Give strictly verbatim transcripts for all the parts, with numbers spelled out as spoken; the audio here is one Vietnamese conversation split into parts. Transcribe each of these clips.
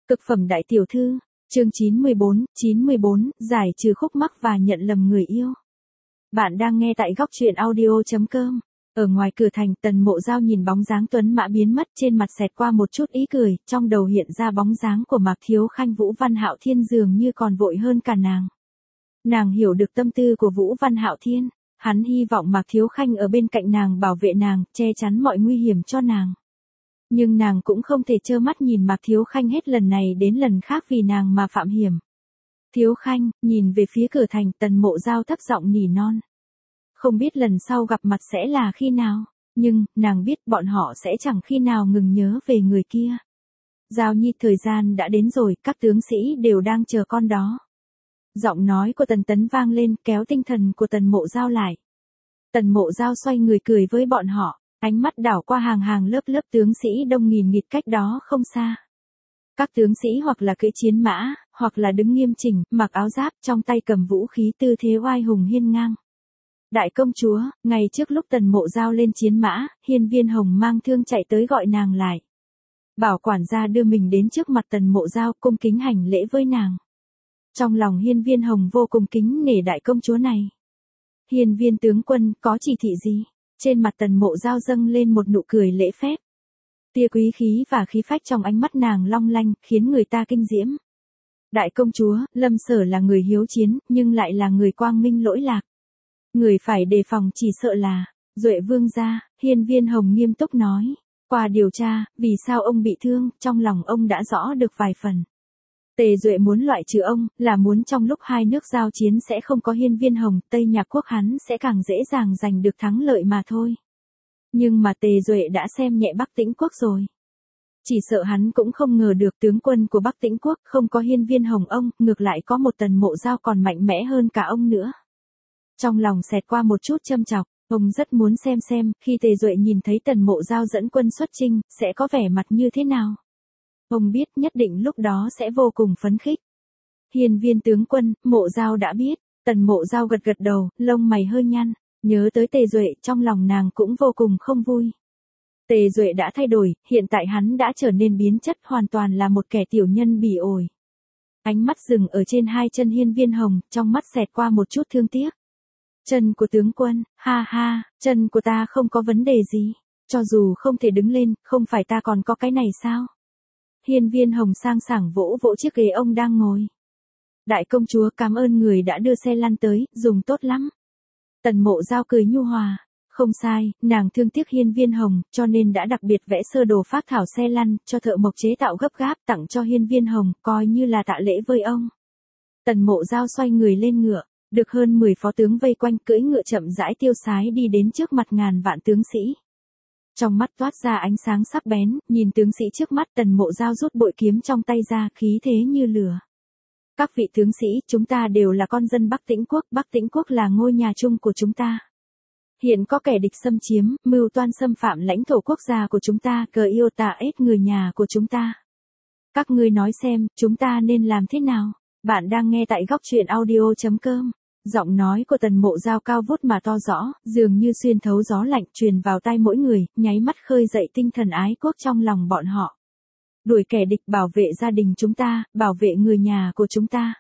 Cực phẩm đại tiểu thư, chương chín mươi bốn, chín mươi bốn, giải trừ khúc mắc và nhận lầm người yêu. Bạn đang nghe tại góc truyện audio chấm com. Ở ngoài cửa thành, Tần Mộ Giao nhìn bóng dáng tuấn mã biến mất, trên mặt xẹt qua một chút ý cười, trong đầu hiện ra bóng dáng của Mạc Thiếu Khanh. Vũ Văn Hạo Thiên dường như còn vội hơn cả nàng. Nàng hiểu được tâm tư của Vũ Văn Hạo Thiên, hắn hy vọng Mạc Thiếu Khanh ở bên cạnh nàng, bảo vệ nàng, che chắn mọi nguy hiểm cho nàng. Nhưng nàng cũng không thể trơ mắt nhìn Mạc Thiếu Khanh hết lần này đến lần khác vì nàng mà phạm hiểm. Thiếu Khanh, nhìn về phía cửa thành, Tần Mộ Giao thấp giọng nỉ non. Không biết lần sau gặp mặt sẽ là khi nào, nhưng, nàng biết bọn họ sẽ chẳng khi nào ngừng nhớ về người kia. Giao Nhi, thời gian đã đến rồi, các tướng sĩ đều đang chờ con đó. Giọng nói của Tần Tấn vang lên, kéo tinh thần của Tần Mộ Giao lại. Tần Mộ Giao xoay người cười với bọn họ, ánh mắt đảo qua hàng hàng lớp lớp tướng sĩ đông nghìn nghịt cách đó không xa. Các tướng sĩ hoặc là cưỡi chiến mã, hoặc là đứng nghiêm chỉnh, mặc áo giáp, trong tay cầm vũ khí, tư thế oai hùng hiên ngang. Đại công chúa, ngày trước lúc Tần Mộ Giao lên chiến mã, Hiên Viên Hồng mang thương chạy tới gọi nàng lại. Bảo quản gia đưa mình đến trước mặt Tần Mộ Giao, cung kính hành lễ với nàng. Trong lòng Hiên Viên Hồng vô cùng kính nể đại công chúa này. Hiên Viên tướng quân, có chỉ thị gì? Trên mặt Tần Mộ Giao dâng lên một nụ cười lễ phép. Tia quý khí và khí phách trong ánh mắt nàng long lanh, khiến người ta kinh diễm. Đại công chúa, Lâm Sở là người hiếu chiến, nhưng lại là người quang minh lỗi lạc. Người phải đề phòng chỉ sợ là, Duệ vương gia. Hiên Viên Hồng nghiêm túc nói. Qua điều tra, vì sao ông bị thương, trong lòng ông đã rõ được vài phần. Tề Duệ muốn loại trừ ông, là muốn trong lúc hai nước giao chiến sẽ không có Hiên Viên Hồng, Tây Nhạc quốc hắn sẽ càng dễ dàng giành được thắng lợi mà thôi. Nhưng mà Tề Duệ đã xem nhẹ Bắc Tĩnh quốc rồi. Chỉ sợ hắn cũng không ngờ được tướng quân của Bắc Tĩnh quốc không có Hiên Viên Hồng ông, ngược lại có một Tần Mộ Giao còn mạnh mẽ hơn cả ông nữa. Trong lòng xẹt qua một chút châm chọc, ông rất muốn xem xem, khi Tề Duệ nhìn thấy Tần Mộ Giao dẫn quân xuất chinh, sẽ có vẻ mặt như thế nào. Ông biết nhất định lúc đó sẽ vô cùng phấn khích. Hiên Viên tướng quân, Mộ Giao đã biết. Tần Mộ Giao gật gật đầu, lông mày hơi nhăn, nhớ tới Tề Duệ, trong lòng nàng cũng vô cùng không vui. Tề Duệ đã thay đổi, hiện tại hắn đã trở nên biến chất, hoàn toàn là một kẻ tiểu nhân bỉ ổi. Ánh mắt dừng ở trên hai chân Hiên Viên Hồng, trong mắt xẹt qua một chút thương tiếc. Chân của tướng quân, ha ha, chân của ta không có vấn đề gì, cho dù không thể đứng lên, không phải ta còn có cái này sao? Hiên Viên Hồng sang sảng vỗ vỗ chiếc ghế ông đang ngồi. Đại công chúa, cảm ơn người đã đưa xe lăn tới, dùng tốt lắm. Tần Mộ Giao cười nhu hòa. Không sai, nàng thương tiếc Hiên Viên Hồng, cho nên đã đặc biệt vẽ sơ đồ phác thảo xe lăn, cho thợ mộc chế tạo gấp gáp, tặng cho Hiên Viên Hồng, coi như là tạ lễ với ông. Tần Mộ Giao xoay người lên ngựa, được hơn mười phó tướng vây quanh, cưỡi ngựa chậm rãi tiêu sái đi đến trước mặt ngàn vạn tướng sĩ. Trong mắt toát ra ánh sáng sắc bén, nhìn tướng sĩ trước mắt, Tần Mộ Giao rút bội kiếm trong tay ra, khí thế như lửa. Các vị tướng sĩ, chúng ta đều là con dân Bắc Tĩnh quốc, Bắc Tĩnh quốc là ngôi nhà chung của chúng ta. Hiện có kẻ địch xâm chiếm, mưu toan xâm phạm lãnh thổ quốc gia của chúng ta, cờ yêu tà ết người nhà của chúng ta. Các ngươi nói xem, chúng ta nên làm thế nào? Bạn đang nghe tại góc truyện audio chấm com. Giọng nói của Tần Mộ Giao cao vút mà to rõ, dường như xuyên thấu gió lạnh, truyền vào tai mỗi người, nháy mắt khơi dậy tinh thần ái quốc trong lòng bọn họ. Đuổi kẻ địch, bảo vệ gia đình chúng ta, bảo vệ người nhà của chúng ta.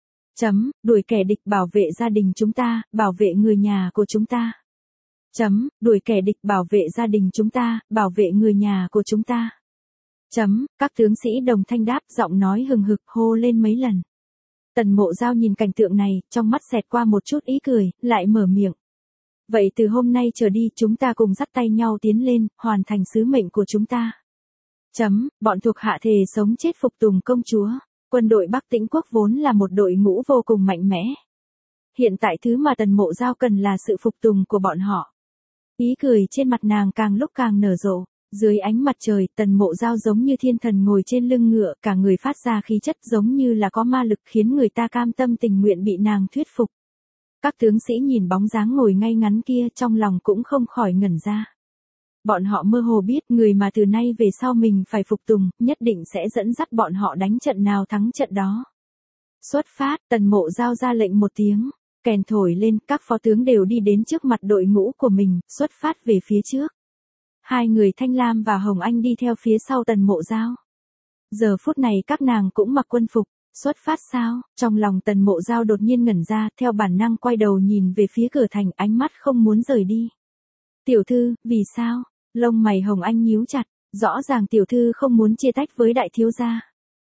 Chấm, đuổi kẻ địch, bảo vệ gia đình chúng ta, bảo vệ người nhà của chúng ta. Chấm, đuổi kẻ địch, bảo vệ gia đình chúng ta, bảo vệ người nhà của chúng ta. Chấm, các tướng sĩ đồng thanh đáp, giọng nói hừng hực hô lên mấy lần. Tần Mộ Giao nhìn cảnh tượng này, trong mắt xẹt qua một chút ý cười, lại mở miệng. Vậy từ hôm nay trở đi, chúng ta cùng dắt tay nhau tiến lên, hoàn thành sứ mệnh của chúng ta. Chấm, bọn thuộc hạ thề sống chết phục tùng công chúa. Quân đội Bắc Tĩnh quốc vốn là một đội ngũ vô cùng mạnh mẽ. Hiện tại thứ mà Tần Mộ Giao cần là sự phục tùng của bọn họ. Ý cười trên mặt nàng càng lúc càng nở rộ. Dưới ánh mặt trời, Tần Mộ Giao giống như thiên thần ngồi trên lưng ngựa, cả người phát ra khí chất giống như là có ma lực, khiến người ta cam tâm tình nguyện bị nàng thuyết phục. Các tướng sĩ nhìn bóng dáng ngồi ngay ngắn kia, trong lòng cũng không khỏi ngẩn ra. Bọn họ mơ hồ biết, người mà từ nay về sau mình phải phục tùng, nhất định sẽ dẫn dắt bọn họ đánh trận nào thắng trận đó. Xuất phát, Tần Mộ Giao ra lệnh một tiếng, kèn thổi lên, các phó tướng đều đi đến trước mặt đội ngũ của mình, xuất phát về phía trước. Hai người Thanh Lam và Hồng Anh đi theo phía sau Tần Mộ Giao. Giờ phút này các nàng cũng mặc quân phục, xuất phát sao? Trong lòng Tần Mộ Giao đột nhiên ngẩn ra, theo bản năng quay đầu nhìn về phía cửa thành, ánh mắt không muốn rời đi. Tiểu thư, vì sao? Lông mày Hồng Anh nhíu chặt, rõ ràng tiểu thư không muốn chia tách với đại thiếu gia.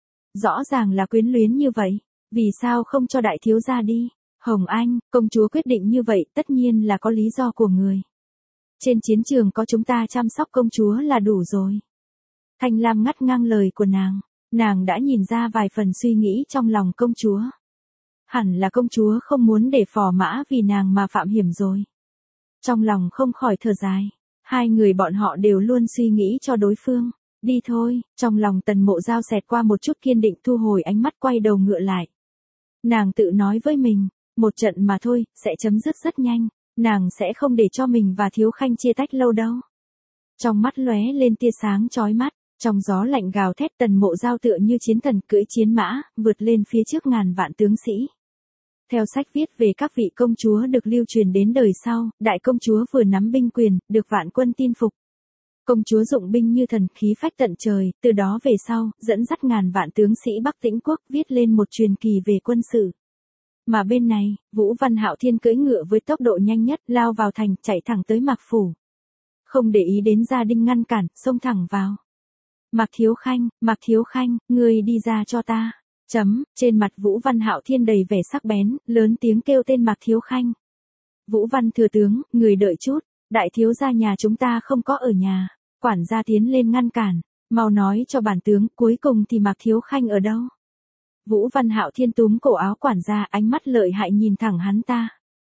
Rõ ràng là quyến luyến như vậy, vì sao không cho đại thiếu gia đi? Hồng Anh, công chúa quyết định như vậy tất nhiên là có lý do của người. Trên chiến trường có chúng ta chăm sóc công chúa là đủ rồi. Thanh Lam ngắt ngang lời của nàng, nàng đã nhìn ra vài phần suy nghĩ trong lòng công chúa. Hẳn là công chúa không muốn để phò mã vì nàng mà phạm hiểm rồi. Trong lòng không khỏi thở dài, hai người bọn họ đều luôn suy nghĩ cho đối phương. Đi thôi, trong lòng Tần Mộ Giao xẹt qua một chút kiên định, thu hồi ánh mắt quay đầu ngựa lại. Nàng tự nói với mình, một trận mà thôi, sẽ chấm dứt rất nhanh, nàng sẽ không để cho mình và Thiếu Khanh chia tách lâu đâu. Trong mắt lóe lên tia sáng chói mắt, trong gió lạnh gào thét, Tần Mộ Giao tựa như chiến thần cưỡi chiến mã, vượt lên phía trước ngàn vạn tướng sĩ. Theo sách viết về các vị công chúa được lưu truyền đến đời sau, đại công chúa vừa nắm binh quyền, được vạn quân tin phục. Công chúa dụng binh như thần, khí phách tận trời, từ đó về sau, dẫn dắt ngàn vạn tướng sĩ Bắc Tĩnh quốc, viết lên một truyền kỳ về quân sự. Mà bên này, Vũ Văn Hạo Thiên cưỡi ngựa với tốc độ nhanh nhất, lao vào thành, chạy thẳng tới Mạc Phủ. Không để ý đến gia đình ngăn cản, xông thẳng vào. Mạc Thiếu Khanh, Mạc Thiếu Khanh, ngươi đi ra cho ta. Chấm, trên mặt Vũ Văn Hạo Thiên đầy vẻ sắc bén, lớn tiếng kêu tên Mạc Thiếu Khanh. Vũ Văn thừa tướng, người đợi chút, đại thiếu gia nhà chúng ta không có ở nhà. Quản gia tiến lên ngăn cản, mau nói cho bản tướng, cuối cùng thì Mạc Thiếu Khanh ở đâu? Vũ Văn Hạo Thiên túm cổ áo quản gia, ánh mắt lợi hại nhìn thẳng hắn ta.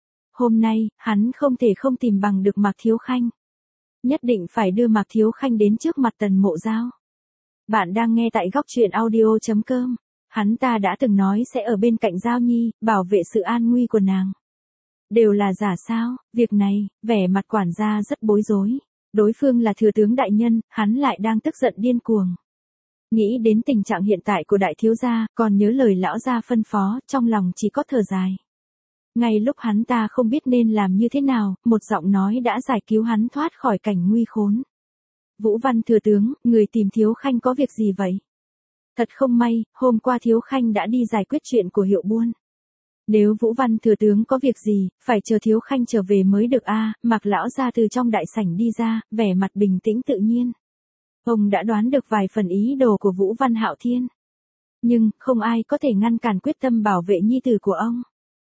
Hôm nay, hắn không thể không tìm bằng được Mạc Thiếu Khanh. Nhất định phải đưa Mạc Thiếu Khanh đến trước mặt Tần Mộ Giao. Bạn đang nghe tại góc truyện audio chấm com. Hắn ta đã từng nói sẽ ở bên cạnh Giao Nhi, bảo vệ sự an nguy của nàng. Đều là giả sao? Việc này, vẻ mặt quản gia rất bối rối. Đối phương là thừa tướng đại nhân, hắn lại đang tức giận điên cuồng. Nghĩ đến tình trạng hiện tại của đại thiếu gia, còn nhớ lời lão gia phân phó, trong lòng chỉ có thở dài. Ngay lúc hắn ta không biết nên làm như thế nào, một giọng nói đã giải cứu hắn thoát khỏi cảnh nguy khốn. Vũ Văn thừa tướng, người tìm Thiếu Khanh có việc gì vậy? Thật không may, hôm qua Thiếu Khanh đã đi giải quyết chuyện của Hiệu Buôn. Nếu Vũ Văn thừa tướng có việc gì, phải chờ Thiếu Khanh trở về mới được a. À, Mạc lão gia từ trong đại sảnh đi ra, vẻ mặt bình tĩnh tự nhiên. Ông đã đoán được vài phần ý đồ của Vũ Văn Hạo Thiên. Nhưng, không ai có thể ngăn cản quyết tâm bảo vệ nhi tử của ông.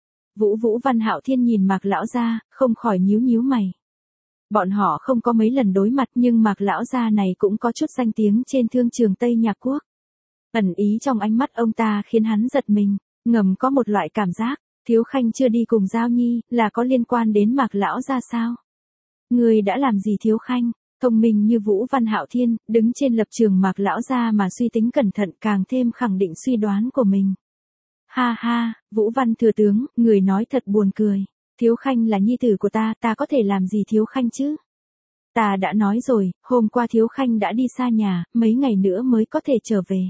Vũ Vũ Văn Hạo Thiên nhìn Mạc lão gia, không khỏi nhíu nhíu mày. Bọn họ không có mấy lần đối mặt, nhưng Mạc lão gia này cũng có chút danh tiếng trên thương trường Tây Nhạc Quốc. Ẩn ý trong ánh mắt ông ta khiến hắn giật mình, ngầm có một loại cảm giác, Thiếu Khanh chưa đi cùng Giao Nhi, là có liên quan đến Mạc lão gia sao? Người đã làm gì Thiếu Khanh? Thông minh như Vũ Văn Hạo Thiên, đứng trên lập trường Mạc lão gia mà suy tính cẩn thận, càng thêm khẳng định suy đoán của mình. Ha ha, Vũ Văn thừa tướng, người nói thật buồn cười. Thiếu Khanh là nhi tử của ta, ta có thể làm gì Thiếu Khanh chứ? Ta đã nói rồi, hôm qua Thiếu Khanh đã đi xa nhà, mấy ngày nữa mới có thể trở về.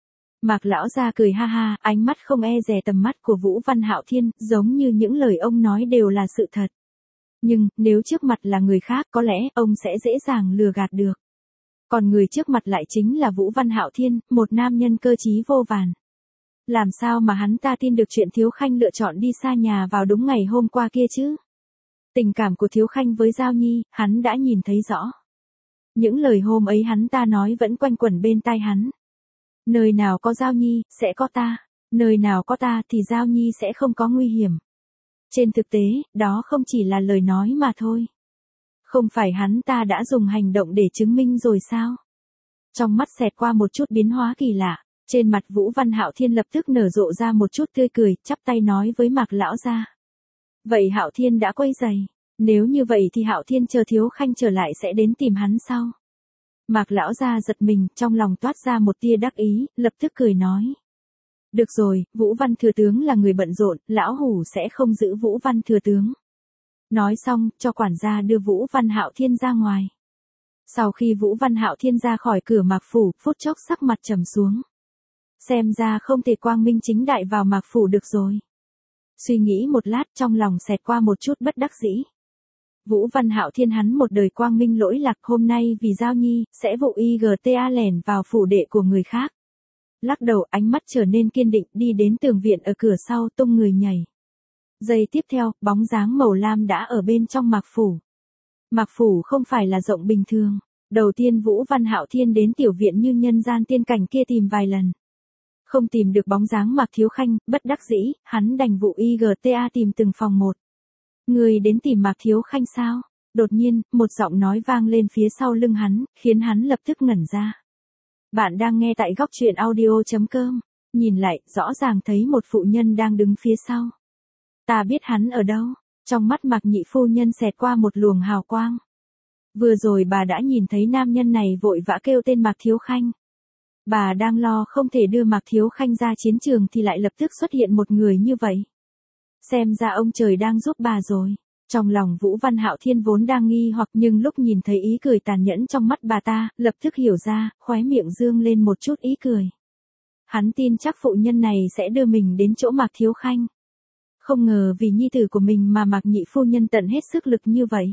Mạc lão gia cười ha ha, ánh mắt không e dè tầm mắt của Vũ Văn Hạo Thiên, giống như những lời ông nói đều là sự thật. Nhưng, nếu trước mặt là người khác, có lẽ ông sẽ dễ dàng lừa gạt được. Còn người trước mặt lại chính là Vũ Văn Hạo Thiên, một nam nhân cơ trí vô vàn. Làm sao mà hắn ta tin được chuyện Thiếu Khanh lựa chọn đi xa nhà vào đúng ngày hôm qua kia chứ? Tình cảm của Thiếu Khanh với Giao Nhi, hắn đã nhìn thấy rõ. Những lời hôm ấy hắn ta nói vẫn quanh quẩn bên tai hắn. Nơi nào có Giao Nhi, sẽ có ta. Nơi nào có ta thì Giao Nhi sẽ không có nguy hiểm. Trên thực tế, đó không chỉ là lời nói mà thôi. Không phải hắn ta đã dùng hành động để chứng minh rồi sao? Trong mắt xẹt qua một chút biến hóa kỳ lạ, trên mặt Vũ Văn Hạo Thiên lập tức nở rộ ra một chút tươi cười, chắp tay nói với Mạc lão gia. Vậy Hạo Thiên đã quay giày, nếu như vậy thì Hạo Thiên chờ Thiếu Khanh trở lại sẽ đến tìm hắn sau. Mạc lão gia giật mình, trong lòng toát ra một tia đắc ý, lập tức cười nói. Được rồi, Vũ Văn thừa tướng là người bận rộn, lão hủ sẽ không giữ Vũ Văn thừa tướng. Nói xong, cho quản gia đưa Vũ Văn Hạo Thiên ra ngoài. Sau khi Vũ Văn Hạo Thiên ra khỏi cửa Mạc phủ, phút chốc sắc mặt trầm xuống. Xem ra không thể quang minh chính đại vào Mạc phủ được rồi. Suy nghĩ một lát, trong lòng xẹt qua một chút bất đắc dĩ. Vũ Văn Hạo Thiên hắn một đời quang minh lỗi lạc, hôm nay vì Giao Nhi, sẽ vụ i giê tê a lẻn vào phủ đệ của người khác. Lắc đầu, ánh mắt trở nên kiên định, đi đến tường viện ở cửa sau, tung người nhảy. Giây tiếp theo, bóng dáng màu lam đã ở bên trong Mạc Phủ. Mạc Phủ không phải là rộng bình thường. Đầu tiên Vũ Văn Hạo Thiên đến tiểu viện như nhân gian tiên cảnh kia tìm vài lần. Không tìm được bóng dáng Mạc Thiếu Khanh, bất đắc dĩ, hắn đành vụ i giê tê a tìm từng phòng một. Người đến tìm Mạc Thiếu Khanh sao? Đột nhiên, một giọng nói vang lên phía sau lưng hắn, khiến hắn lập tức ngẩn ra. Bạn đang nghe tại góc truyện audio chấm com. Nhìn lại, rõ ràng thấy một phụ nhân đang đứng phía sau. Ta biết hắn ở đâu. Trong mắt Mạc nhị phu nhân xẹt qua một luồng hào quang. Vừa rồi bà đã nhìn thấy nam nhân này vội vã kêu tên Mạc Thiếu Khanh. Bà đang lo không thể đưa Mạc Thiếu Khanh ra chiến trường thì lại lập tức xuất hiện một người như vậy. Xem ra ông trời đang giúp bà rồi. Trong lòng Vũ Văn Hạo Thiên vốn đang nghi hoặc, nhưng lúc nhìn thấy ý cười tàn nhẫn trong mắt bà ta, lập tức hiểu ra, khóe miệng dương lên một chút ý cười. Hắn tin chắc phụ nhân này sẽ đưa mình đến chỗ Mạc Thiếu Khanh. Không ngờ vì nhi tử của mình mà Mạc nhị phu nhân tận hết sức lực như vậy.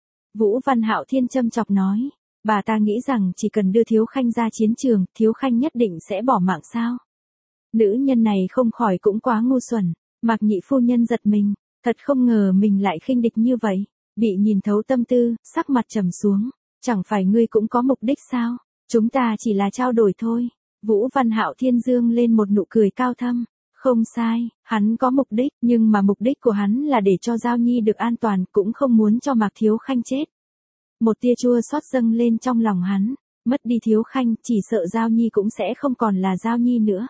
Vũ Văn Hạo Thiên châm chọc nói, bà ta nghĩ rằng chỉ cần đưa Thiếu Khanh ra chiến trường, Thiếu Khanh nhất định sẽ bỏ mạng sao? Nữ nhân này không khỏi cũng quá ngu xuẩn. Mạc nhị phu nhân giật mình, thật không ngờ mình lại khinh địch như vậy. Bị nhìn thấu tâm tư, sắc mặt trầm xuống. Chẳng phải ngươi cũng có mục đích sao? Chúng ta chỉ là trao đổi thôi. Vũ Văn Hạo Thiên dương lên một nụ cười cao thâm. Không sai, hắn có mục đích, nhưng mà mục đích của hắn là để cho Giao Nhi được an toàn, cũng không muốn cho Mạc Thiếu Khanh chết. Một tia chua xót dâng lên trong lòng hắn, mất đi Thiếu Khanh, chỉ sợ Giao Nhi cũng sẽ không còn là Giao Nhi nữa.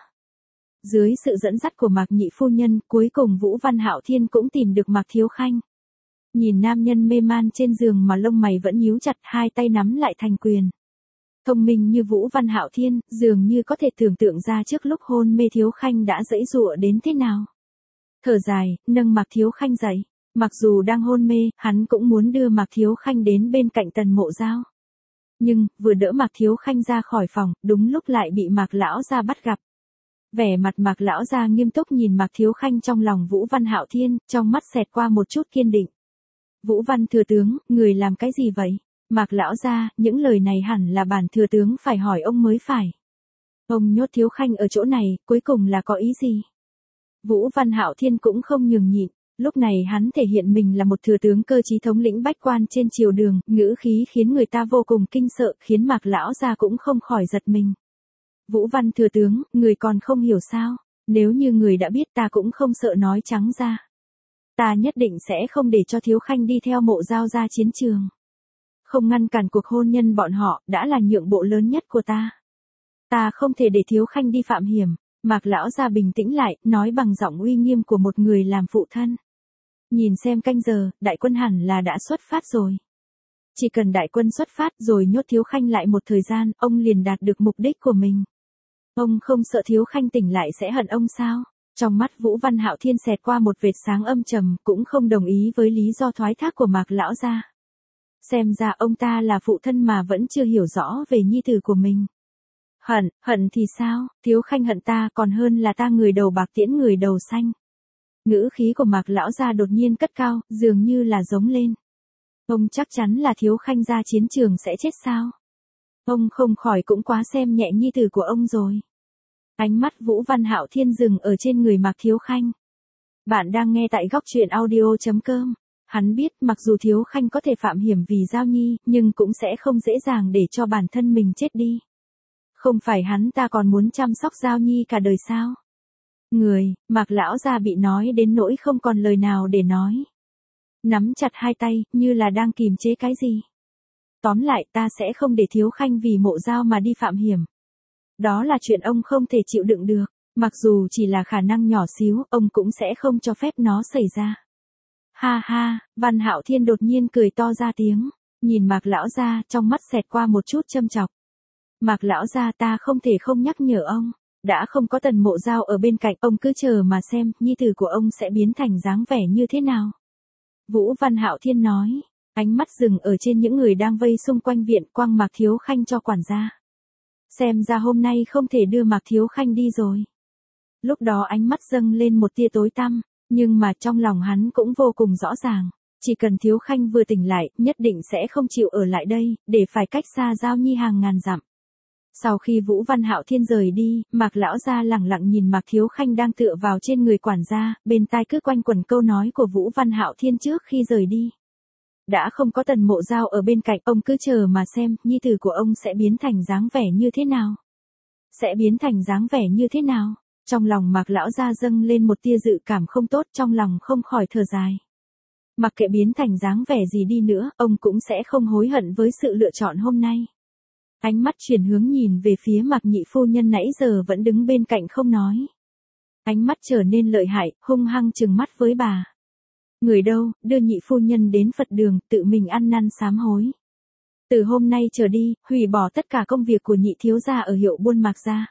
Dưới sự dẫn dắt của Mạc nhị phu nhân, cuối cùng Vũ Văn Hạo Thiên cũng tìm được Mạc Thiếu Khanh. Nhìn nam nhân mê man trên giường mà lông mày vẫn nhíu chặt, hai tay nắm lại thành quyền. Thông minh như Vũ Văn Hạo Thiên, dường như có thể tưởng tượng ra trước lúc hôn mê Thiếu Khanh đã giãy giụa đến thế nào. Thở dài, nâng Mạc Thiếu Khanh dậy. Mặc dù đang hôn mê, hắn cũng muốn đưa Mạc Thiếu Khanh đến bên cạnh Tần Mộ Giao. Nhưng, vừa đỡ Mạc Thiếu Khanh ra khỏi phòng, đúng lúc lại bị Mạc Lão Gia bắt gặp. Vẻ mặt Mạc Lão Gia nghiêm túc nhìn Mạc Thiếu Khanh, trong lòng Vũ Văn Hạo Thiên, trong mắt xẹt qua một chút kiên định. Vũ Văn thừa tướng, người làm cái gì vậy? Mạc Lão Gia, những lời này hẳn là bản thừa tướng phải hỏi ông mới phải. Ông nhốt Thiếu Khanh ở chỗ này, cuối cùng là có ý gì? Vũ Văn Hạo Thiên cũng không nhường nhịn, lúc này hắn thể hiện mình là một thừa tướng cơ trí thống lĩnh bách quan trên triều đường, ngữ khí khiến người ta vô cùng kinh sợ, khiến Mạc Lão Gia cũng không khỏi giật mình. Vũ Văn thừa tướng, người còn không hiểu sao? Nếu như người đã biết, ta cũng không sợ nói trắng ra. Ta nhất định sẽ không để cho Thiếu Khanh đi theo Mộ Giao ra chiến trường. Không ngăn cản cuộc hôn nhân bọn họ, đã là nhượng bộ lớn nhất của ta. Ta không thể để Thiếu Khanh đi phạm hiểm. Mạc Lão Gia bình tĩnh lại, nói bằng giọng uy nghiêm của một người làm phụ thân. Nhìn xem canh giờ, đại quân hẳn là đã xuất phát rồi. Chỉ cần đại quân xuất phát rồi nhốt Thiếu Khanh lại một thời gian, ông liền đạt được mục đích của mình. Ông không sợ Thiếu Khanh tỉnh lại sẽ hận ông sao? Trong mắt Vũ Văn Hạo Thiên xẹt qua một vệt sáng âm trầm, cũng không đồng ý với lý do thoái thác của Mạc Lão Gia. Xem ra ông ta là phụ thân mà vẫn chưa hiểu rõ về nhi tử của mình. Hận, hận thì sao? Thiếu Khanh hận ta còn hơn là ta người đầu bạc tiễn người đầu xanh. Ngữ khí của Mạc Lão Gia đột nhiên cất cao, dường như là giống lên. Ông chắc chắn là Thiếu Khanh ra chiến trường sẽ chết sao? Ông không khỏi cũng quá xem nhẹ nhi tử của ông rồi. Ánh mắt Vũ Văn Hạo Thiên dừng ở trên người Mạc Thiếu Khanh. Bạn đang nghe tại góc truyện audio chấm com. Hắn biết mặc dù Thiếu Khanh có thể phạm hiểm vì Giao Nhi, nhưng cũng sẽ không dễ dàng để cho bản thân mình chết đi. Không phải hắn ta còn muốn chăm sóc Giao Nhi cả đời sao? Người, Mạc Lão Gia bị nói đến nỗi không còn lời nào để nói. Nắm chặt hai tay, như là đang kìm chế cái gì. Tóm lại, ta sẽ không để Thiếu Khanh vì Mộ Giao mà đi phạm hiểm. Đó là chuyện ông không thể chịu đựng được, mặc dù chỉ là khả năng nhỏ xíu, ông cũng sẽ không cho phép nó xảy ra. Ha ha, Văn Hạo Thiên đột nhiên cười to ra tiếng, nhìn Mạc Lão Gia, trong mắt xẹt qua một chút châm chọc. Mạc Lão Gia, ta không thể không nhắc nhở ông, đã không có Tần Mộ Giao ở bên cạnh, ông cứ chờ mà xem, nhi tử của ông sẽ biến thành dáng vẻ như thế nào. Vũ Văn Hạo Thiên nói, ánh mắt dừng ở trên những người đang vây xung quanh viện, quăng Mạc Thiếu Khanh cho quản gia. Xem ra hôm nay không thể đưa Mạc Thiếu Khanh đi rồi. Lúc đó ánh mắt dâng lên một tia tối tăm, nhưng mà trong lòng hắn cũng vô cùng rõ ràng. Chỉ cần Thiếu Khanh vừa tỉnh lại, nhất định sẽ không chịu ở lại đây, để phải cách xa Giao Nhi hàng ngàn dặm. Sau khi Vũ Văn Hạo Thiên rời đi, Mạc lão gia lẳng lặng nhìn Mạc Thiếu Khanh đang tựa vào trên người quản gia, bên tai cứ quanh quẩn câu nói của Vũ Văn Hạo Thiên trước khi rời đi. Đã không có Tần Mộ Giao ở bên cạnh, ông cứ chờ mà xem, nhi tử của ông sẽ biến thành dáng vẻ như thế nào. Sẽ biến thành dáng vẻ như thế nào? Trong lòng Mạc lão gia dâng lên một tia dự cảm không tốt, trong lòng không khỏi thở dài. Mặc kệ biến thành dáng vẻ gì đi nữa, ông cũng sẽ không hối hận với sự lựa chọn hôm nay. Ánh mắt chuyển hướng nhìn về phía Mạc nhị phu nhân nãy giờ vẫn đứng bên cạnh không nói. Ánh mắt trở nên lợi hại, hung hăng trừng mắt với bà. Người đâu, đưa nhị phu nhân đến Phật đường, tự mình ăn năn sám hối. Từ hôm nay trở đi, hủy bỏ tất cả công việc của nhị thiếu gia ở hiệu buôn Mạc gia.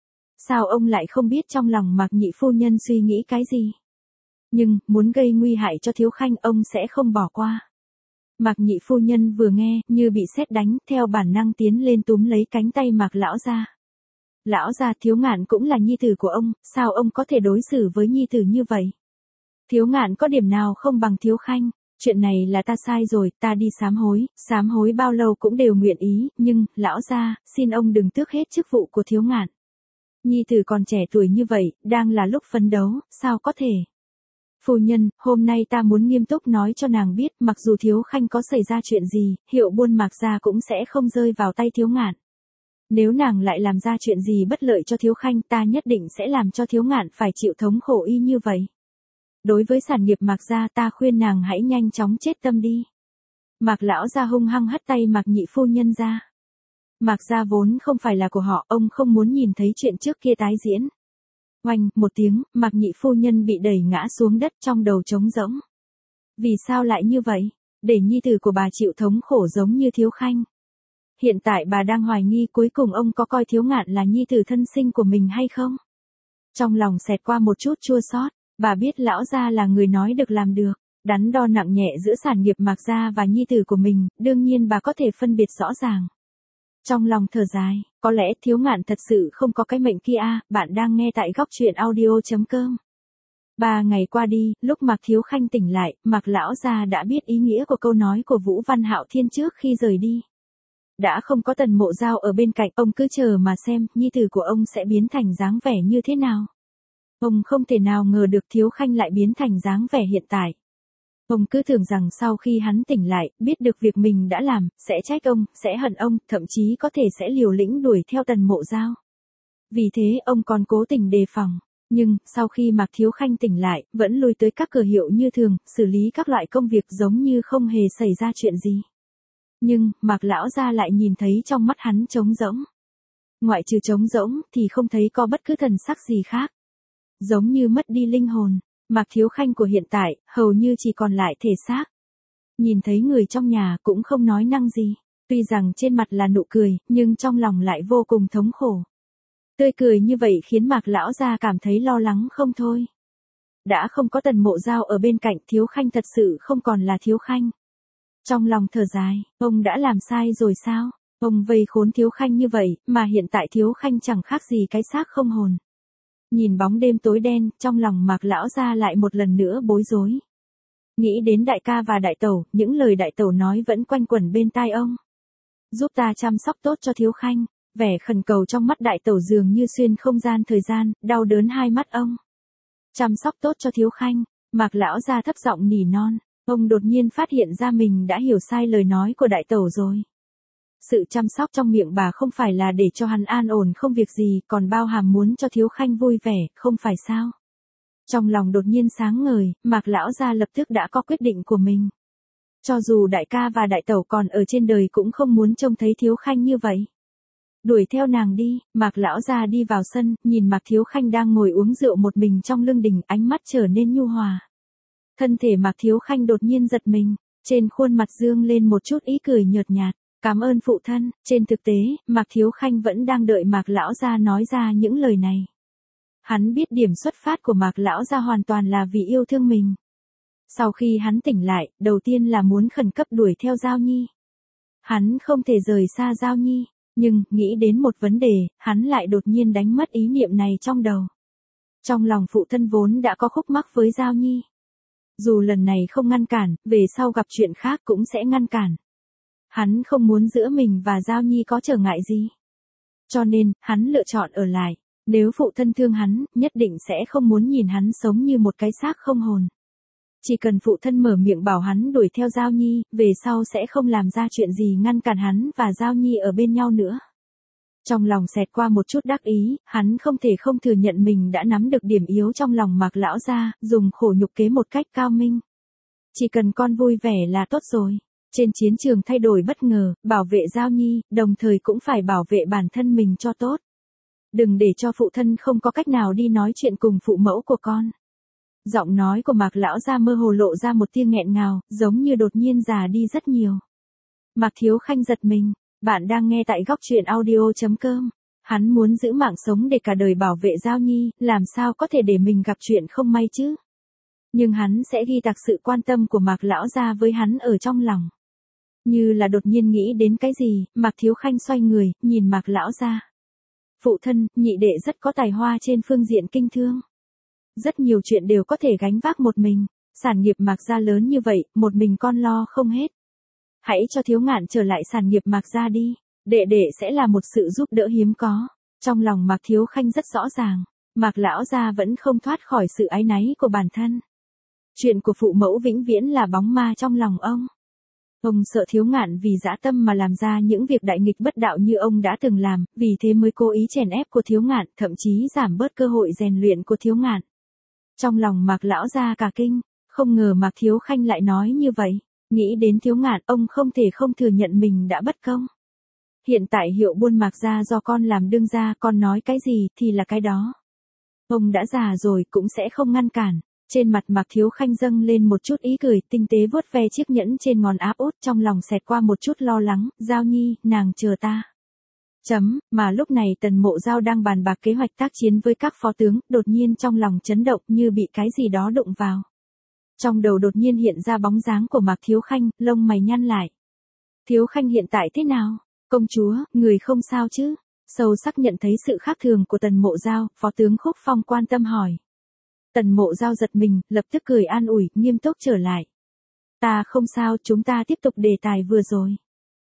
Sao ông lại không biết trong lòng Mạc nhị phu nhân suy nghĩ cái gì? Nhưng, muốn gây nguy hại cho Thiếu Khanh ông sẽ không bỏ qua. Mạc nhị phu nhân vừa nghe, như bị sét đánh, theo bản năng tiến lên túm lấy cánh tay Mạc lão gia. Lão gia, Thiếu Ngạn cũng là nhi tử của ông, sao ông có thể đối xử với nhi tử như vậy? Thiếu Ngạn có điểm nào không bằng Thiếu Khanh? Chuyện này là ta sai rồi, ta đi sám hối, sám hối bao lâu cũng đều nguyện ý, nhưng, lão gia, xin ông đừng tước hết chức vụ của Thiếu Ngạn. Nhi tử còn trẻ tuổi như vậy, đang là lúc phấn đấu, sao có thể? Phu nhân, hôm nay ta muốn nghiêm túc nói cho nàng biết, mặc dù Thiếu Khanh có xảy ra chuyện gì, hiệu buôn Mạc gia cũng sẽ không rơi vào tay Thiếu Ngạn. Nếu nàng lại làm ra chuyện gì bất lợi cho Thiếu Khanh, ta nhất định sẽ làm cho Thiếu Ngạn phải chịu thống khổ y như vậy. Đối với sản nghiệp Mạc gia, ta khuyên nàng hãy nhanh chóng chết tâm đi. Mạc lão gia hung hăng hất tay Mạc nhị phu nhân ra. Mạc gia vốn không phải là của họ, ông không muốn nhìn thấy chuyện trước kia tái diễn. Oanh, một tiếng, Mạc nhị phu nhân bị đẩy ngã xuống đất, trong đầu trống rỗng. Vì sao lại như vậy? Để nhi tử của bà chịu thống khổ giống như Thiếu Khanh. Hiện tại bà đang hoài nghi cuối cùng ông có coi Thiếu Ngạn là nhi tử thân sinh của mình hay không? Trong lòng xẹt qua một chút chua xót, bà biết lão gia là người nói được làm được, đắn đo nặng nhẹ giữa sản nghiệp Mạc gia và nhi tử của mình, đương nhiên bà có thể phân biệt rõ ràng. Trong lòng thở dài, có lẽ Thiếu Ngạn thật sự không có cái mệnh kia à, bạn đang nghe tại góc truyện audio chấm com. Ba ngày qua đi, lúc Mạc Thiếu Khanh tỉnh lại, Mạc lão gia đã biết ý nghĩa của câu nói của Vũ Văn Hạo Thiên trước khi rời đi. Đã không có Tần Mộ Giao ở bên cạnh, ông cứ chờ mà xem, nhi tử của ông sẽ biến thành dáng vẻ như thế nào. Ông không thể nào ngờ được Thiếu Khanh lại biến thành dáng vẻ hiện tại. Ông cứ tưởng rằng sau khi hắn tỉnh lại, biết được việc mình đã làm, sẽ trách ông, sẽ hận ông, thậm chí có thể sẽ liều lĩnh đuổi theo Tần Mộ Giao. Vì thế ông còn cố tình đề phòng. Nhưng, sau khi Mạc Thiếu Khanh tỉnh lại, vẫn lui tới các cửa hiệu như thường, xử lý các loại công việc giống như không hề xảy ra chuyện gì. Nhưng, Mạc lão gia lại nhìn thấy trong mắt hắn trống rỗng. Ngoại trừ trống rỗng, thì không thấy có bất cứ thần sắc gì khác. Giống như mất đi linh hồn. Mạc Thiếu Khanh của hiện tại, hầu như chỉ còn lại thể xác. Nhìn thấy người trong nhà cũng không nói năng gì. Tuy rằng trên mặt là nụ cười, nhưng trong lòng lại vô cùng thống khổ. Tươi cười như vậy khiến Mạc lão gia cảm thấy lo lắng không thôi. Đã không có Tần Mộ Giao ở bên cạnh, Thiếu Khanh thật sự không còn là Thiếu Khanh. Trong lòng thở dài, ông đã làm sai rồi sao? Ông vây khốn Thiếu Khanh như vậy, mà hiện tại Thiếu Khanh chẳng khác gì cái xác không hồn. Nhìn bóng đêm tối đen, trong lòng Mạc lão gia lại một lần nữa bối rối. Nghĩ đến đại ca và đại tẩu, những lời đại tẩu nói vẫn quanh quẩn bên tai ông. Giúp ta chăm sóc tốt cho Thiếu Khanh, vẻ khẩn cầu trong mắt đại tẩu dường như xuyên không gian thời gian, đau đớn hai mắt ông. Chăm sóc tốt cho Thiếu Khanh, Mạc lão gia thấp giọng nỉ non, ông đột nhiên phát hiện ra mình đã hiểu sai lời nói của đại tẩu rồi. Sự chăm sóc trong miệng bà không phải là để cho hắn an ổn không việc gì, còn bao hàm muốn cho Thiếu Khanh vui vẻ, không phải sao? Trong lòng đột nhiên sáng ngời, Mạc lão gia lập tức đã có quyết định của mình. Cho dù đại ca và đại tẩu còn ở trên đời cũng không muốn trông thấy Thiếu Khanh như vậy. Đuổi theo nàng đi, Mạc lão gia đi vào sân, nhìn Mạc Thiếu Khanh đang ngồi uống rượu một mình trong lương đình, ánh mắt trở nên nhu hòa. Thân thể Mạc Thiếu Khanh đột nhiên giật mình, trên khuôn mặt dương lên một chút ý cười nhợt nhạt. Cảm ơn phụ thân, trên thực tế, Mạc Thiếu Khanh vẫn đang đợi Mạc lão gia nói ra những lời này. Hắn biết điểm xuất phát của Mạc lão gia hoàn toàn là vì yêu thương mình. Sau khi hắn tỉnh lại, đầu tiên là muốn khẩn cấp đuổi theo Giao Nhi. Hắn không thể rời xa Giao Nhi, nhưng, nghĩ đến một vấn đề, hắn lại đột nhiên đánh mất ý niệm này trong đầu. Trong lòng phụ thân vốn đã có khúc mắc với Giao Nhi. Dù lần này không ngăn cản, về sau gặp chuyện khác cũng sẽ ngăn cản. Hắn không muốn giữa mình và Giao Nhi có trở ngại gì. Cho nên, hắn lựa chọn ở lại. Nếu phụ thân thương hắn, nhất định sẽ không muốn nhìn hắn sống như một cái xác không hồn. Chỉ cần phụ thân mở miệng bảo hắn đuổi theo Giao Nhi, về sau sẽ không làm ra chuyện gì ngăn cản hắn và Giao Nhi ở bên nhau nữa. Trong lòng xẹt qua một chút đắc ý, hắn không thể không thừa nhận mình đã nắm được điểm yếu trong lòng Mạc lão gia, dùng khổ nhục kế một cách cao minh. Chỉ cần con vui vẻ là tốt rồi. Trên chiến trường thay đổi bất ngờ, bảo vệ Giao Nhi, đồng thời cũng phải bảo vệ bản thân mình cho tốt. Đừng để cho phụ thân không có cách nào đi nói chuyện cùng phụ mẫu của con. Giọng nói của Mạc lão gia mơ hồ lộ ra một tia nghẹn ngào, giống như đột nhiên già đi rất nhiều. Mạc Thiếu Khanh giật mình, bạn đang nghe tại góc truyện audio chấm com. Hắn muốn giữ mạng sống để cả đời bảo vệ Giao Nhi, làm sao có thể để mình gặp chuyện không may chứ? Nhưng hắn sẽ ghi tạc sự quan tâm của Mạc lão gia với hắn ở trong lòng. Như là đột nhiên nghĩ đến cái gì, Mạc Thiếu Khanh xoay người, nhìn Mạc lão gia. Phụ thân, nhị đệ rất có tài hoa trên phương diện kinh thương. Rất nhiều chuyện đều có thể gánh vác một mình, sản nghiệp Mạc gia lớn như vậy, một mình con lo không hết. Hãy cho Thiếu Ngạn trở lại sản nghiệp Mạc gia đi, đệ đệ sẽ là một sự giúp đỡ hiếm có. Trong lòng Mạc Thiếu Khanh rất rõ ràng, Mạc lão gia vẫn không thoát khỏi sự áy náy của bản thân. Chuyện của phụ mẫu vĩnh viễn là bóng ma trong lòng ông. Ông sợ Thiếu Ngạn vì dã tâm mà làm ra những việc đại nghịch bất đạo như ông đã từng làm, vì thế mới cố ý chèn ép của Thiếu Ngạn, thậm chí giảm bớt cơ hội rèn luyện của Thiếu Ngạn. Trong lòng Mạc lão gia cả kinh, không ngờ Mạc Thiếu Khanh lại nói như vậy. Nghĩ đến Thiếu Ngạn, ông không thể không thừa nhận mình đã bất công. Hiện tại hiệu buôn Mạc gia do con làm đương gia, con nói cái gì thì là cái đó. Ông đã già rồi cũng sẽ không ngăn cản. Trên mặt Mạc Thiếu Khanh dâng lên một chút ý cười, tinh tế vuốt ve chiếc nhẫn trên ngón áp út, trong lòng xẹt qua một chút lo lắng, Giao Nhi, nàng chờ ta. Chấm, mà lúc này Tần Mộ Giao đang bàn bạc kế hoạch tác chiến với các phó tướng, đột nhiên trong lòng chấn động như bị cái gì đó đụng vào. Trong đầu đột nhiên hiện ra bóng dáng của Mạc Thiếu Khanh, lông mày nhăn lại. Thiếu Khanh hiện tại thế nào? Công chúa, người không sao chứ? Sâu sắc nhận thấy sự khác thường của Tần Mộ Giao, phó tướng Khúc Phong quan tâm hỏi. Tần Mộ Giao giật mình, lập tức cười an ủi, nghiêm túc trở lại. Ta không sao, chúng ta tiếp tục đề tài vừa rồi.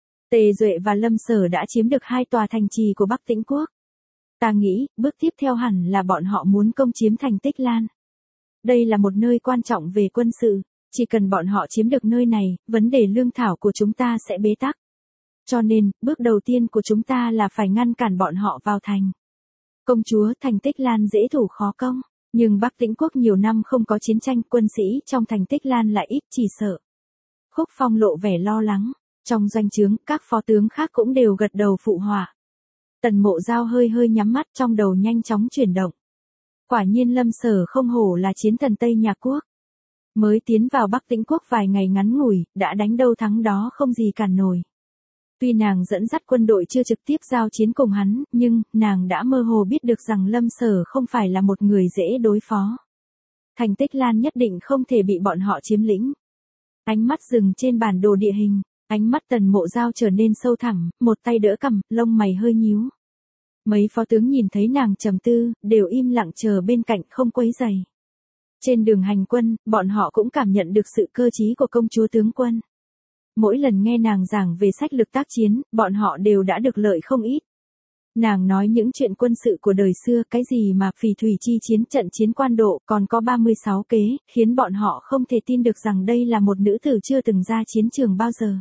Tề Duệ và Lâm Sở đã chiếm được hai tòa thành trì của Bắc Tĩnh Quốc. Ta nghĩ, bước tiếp theo hẳn là bọn họ muốn công chiếm thành Tích Lan. Đây là một nơi quan trọng về quân sự, chỉ cần bọn họ chiếm được nơi này, vấn đề lương thảo của chúng ta sẽ bế tắc. Cho nên, bước đầu tiên của chúng ta là phải ngăn cản bọn họ vào thành. Công chúa, thành Tích Lan dễ thủ khó công. Nhưng Bắc Tĩnh Quốc nhiều năm không có chiến tranh, quân sĩ trong thành Tích Lan lại ít, chỉ sợ. Khúc Phong lộ vẻ lo lắng. Trong doanh trướng, các phó tướng khác cũng đều gật đầu phụ họa. Tần Mộ Giao hơi hơi nhắm mắt, trong đầu nhanh chóng chuyển động. Quả nhiên Lâm Sở không hổ là chiến thần Tây Nhạc Quốc. Mới tiến vào Bắc Tĩnh Quốc vài ngày ngắn ngủi, đã đánh đâu thắng đó không gì cản nổi. Tuy nàng dẫn dắt quân đội chưa trực tiếp giao chiến cùng hắn, nhưng, nàng đã mơ hồ biết được rằng Lâm Sở không phải là một người dễ đối phó. Thành Tích Lan nhất định không thể bị bọn họ chiếm lĩnh. Ánh mắt dừng trên bản đồ địa hình, ánh mắt Tần Mộ Giao trở nên sâu thẳm, một tay đỡ cằm, lông mày hơi nhíu. Mấy phó tướng nhìn thấy nàng trầm tư, đều im lặng chờ bên cạnh không quấy rầy. Trên đường hành quân, bọn họ cũng cảm nhận được sự cơ trí của công chúa tướng quân. Mỗi lần nghe nàng giảng về sách lược tác chiến, bọn họ đều đã được lợi không ít. Nàng nói những chuyện quân sự của đời xưa, cái gì mà phỉ thủy chi chiến, trận chiến quan độ, còn có ba mươi sáu kế, khiến bọn họ không thể tin được rằng đây là một nữ tử chưa từng ra chiến trường bao giờ.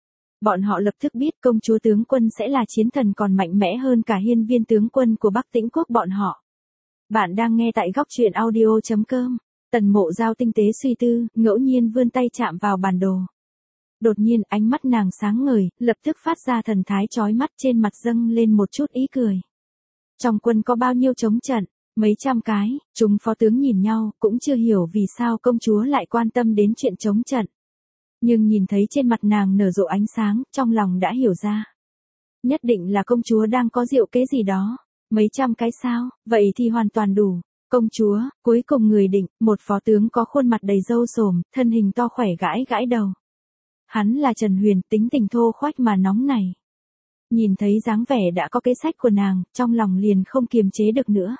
Bọn họ lập tức biết công chúa tướng quân sẽ là chiến thần còn mạnh mẽ hơn cả hiên viên tướng quân của Bắc Tĩnh Quốc bọn họ. Bạn đang nghe tại góc truyện audio chấm com. Tần Mộ Giao tinh tế suy tư, ngẫu nhiên vươn tay chạm vào bản đồ. Đột nhiên ánh mắt nàng sáng ngời, lập tức phát ra thần thái chói mắt, trên mặt dâng lên một chút ý cười. Trong quân có bao nhiêu trống trận? Mấy trăm cái. Chúng phó tướng nhìn nhau, cũng chưa hiểu vì sao công chúa lại quan tâm đến chuyện trống trận. Nhưng nhìn thấy trên mặt nàng nở rộ ánh sáng, trong lòng đã hiểu ra. Nhất định là công chúa đang có diệu kế gì đó. Mấy trăm cái sao, vậy thì hoàn toàn đủ. Công chúa, cuối cùng người định, một phó tướng có khuôn mặt đầy râu sồm, thân hình to khỏe gãi gãi đầu. Hắn là Trần Huyền, tính tình thô khoách mà nóng này. Nhìn thấy dáng vẻ đã có kế sách của nàng, trong lòng liền không kiềm chế được nữa.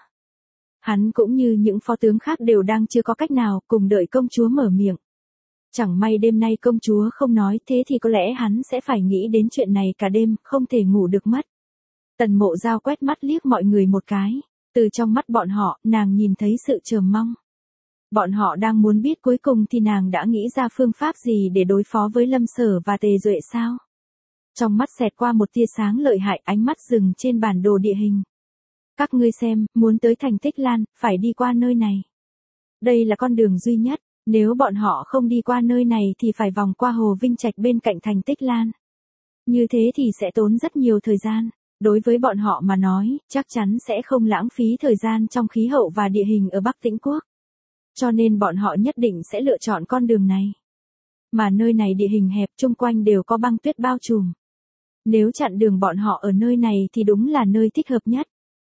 Hắn cũng như những phó tướng khác đều đang chưa có cách nào, cùng đợi công chúa mở miệng. Chẳng may đêm nay công chúa không nói, thế thì có lẽ hắn sẽ phải nghĩ đến chuyện này cả đêm, không thể ngủ được mất. Tần Mộ Giao quét mắt liếc mọi người một cái. Từ trong mắt bọn họ, nàng nhìn thấy sự chờ mong. Bọn họ đang muốn biết cuối cùng thì nàng đã nghĩ ra phương pháp gì để đối phó với Lâm Sở và Tề Duệ sao? Trong mắt xẹt qua một tia sáng lợi hại, ánh mắt dừng trên bản đồ địa hình. Các ngươi xem, muốn tới thành Tích Lan, phải đi qua nơi này. Đây là con đường duy nhất, nếu bọn họ không đi qua nơi này thì phải vòng qua Hồ Vinh Trạch bên cạnh thành Tích Lan. Như thế thì sẽ tốn rất nhiều thời gian. Đối với bọn họ mà nói, chắc chắn sẽ không lãng phí thời gian trong khí hậu và địa hình ở Bắc Tĩnh Quốc. Cho nên bọn họ nhất định sẽ lựa chọn con đường này. Mà nơi này địa hình hẹp, chung quanh đều có băng tuyết bao trùm. Nếu chặn đường bọn họ ở nơi này thì đúng là nơi thích hợp nhất.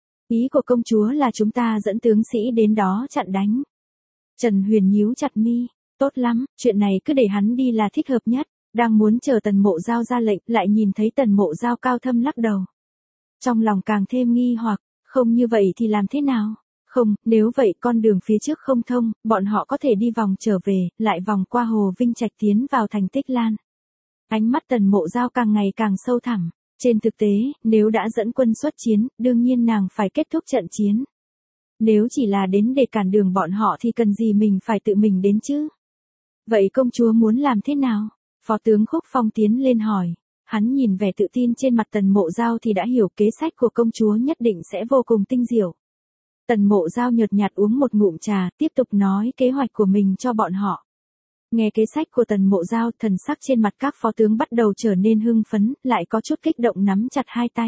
Ý của công chúa là chúng ta dẫn tướng sĩ đến đó chặn đánh. Trần Huyền nhíu chặt mi, tốt lắm, chuyện này cứ để hắn đi là thích hợp nhất. Đang muốn chờ Tần Mộ Giao ra lệnh, lại nhìn thấy Tần Mộ Giao cao thâm lắc đầu. Trong lòng càng thêm nghi hoặc, không như vậy thì làm thế nào? Không, nếu vậy con đường phía trước không thông, bọn họ có thể đi vòng trở về, lại vòng qua Hồ Vinh Trạch tiến vào thành Tích Lan. Ánh mắt Tần Mộ Giao càng ngày càng sâu thẳm. Trên thực tế, nếu đã dẫn quân xuất chiến, đương nhiên nàng phải kết thúc trận chiến. Nếu chỉ là đến để cản đường bọn họ thì cần gì mình phải tự mình đến chứ? Vậy công chúa muốn làm thế nào? Phó tướng Khúc Phong tiến lên hỏi. Hắn nhìn vẻ tự tin trên mặt Tần Mộ Giao thì đã hiểu kế sách của công chúa nhất định sẽ vô cùng tinh diệu. Tần Mộ Giao nhợt nhạt uống một ngụm trà, tiếp tục nói kế hoạch của mình cho bọn họ. Nghe kế sách của Tần Mộ Giao, thần sắc trên mặt các phó tướng bắt đầu trở nên hưng phấn, lại có chút kích động nắm chặt hai tay.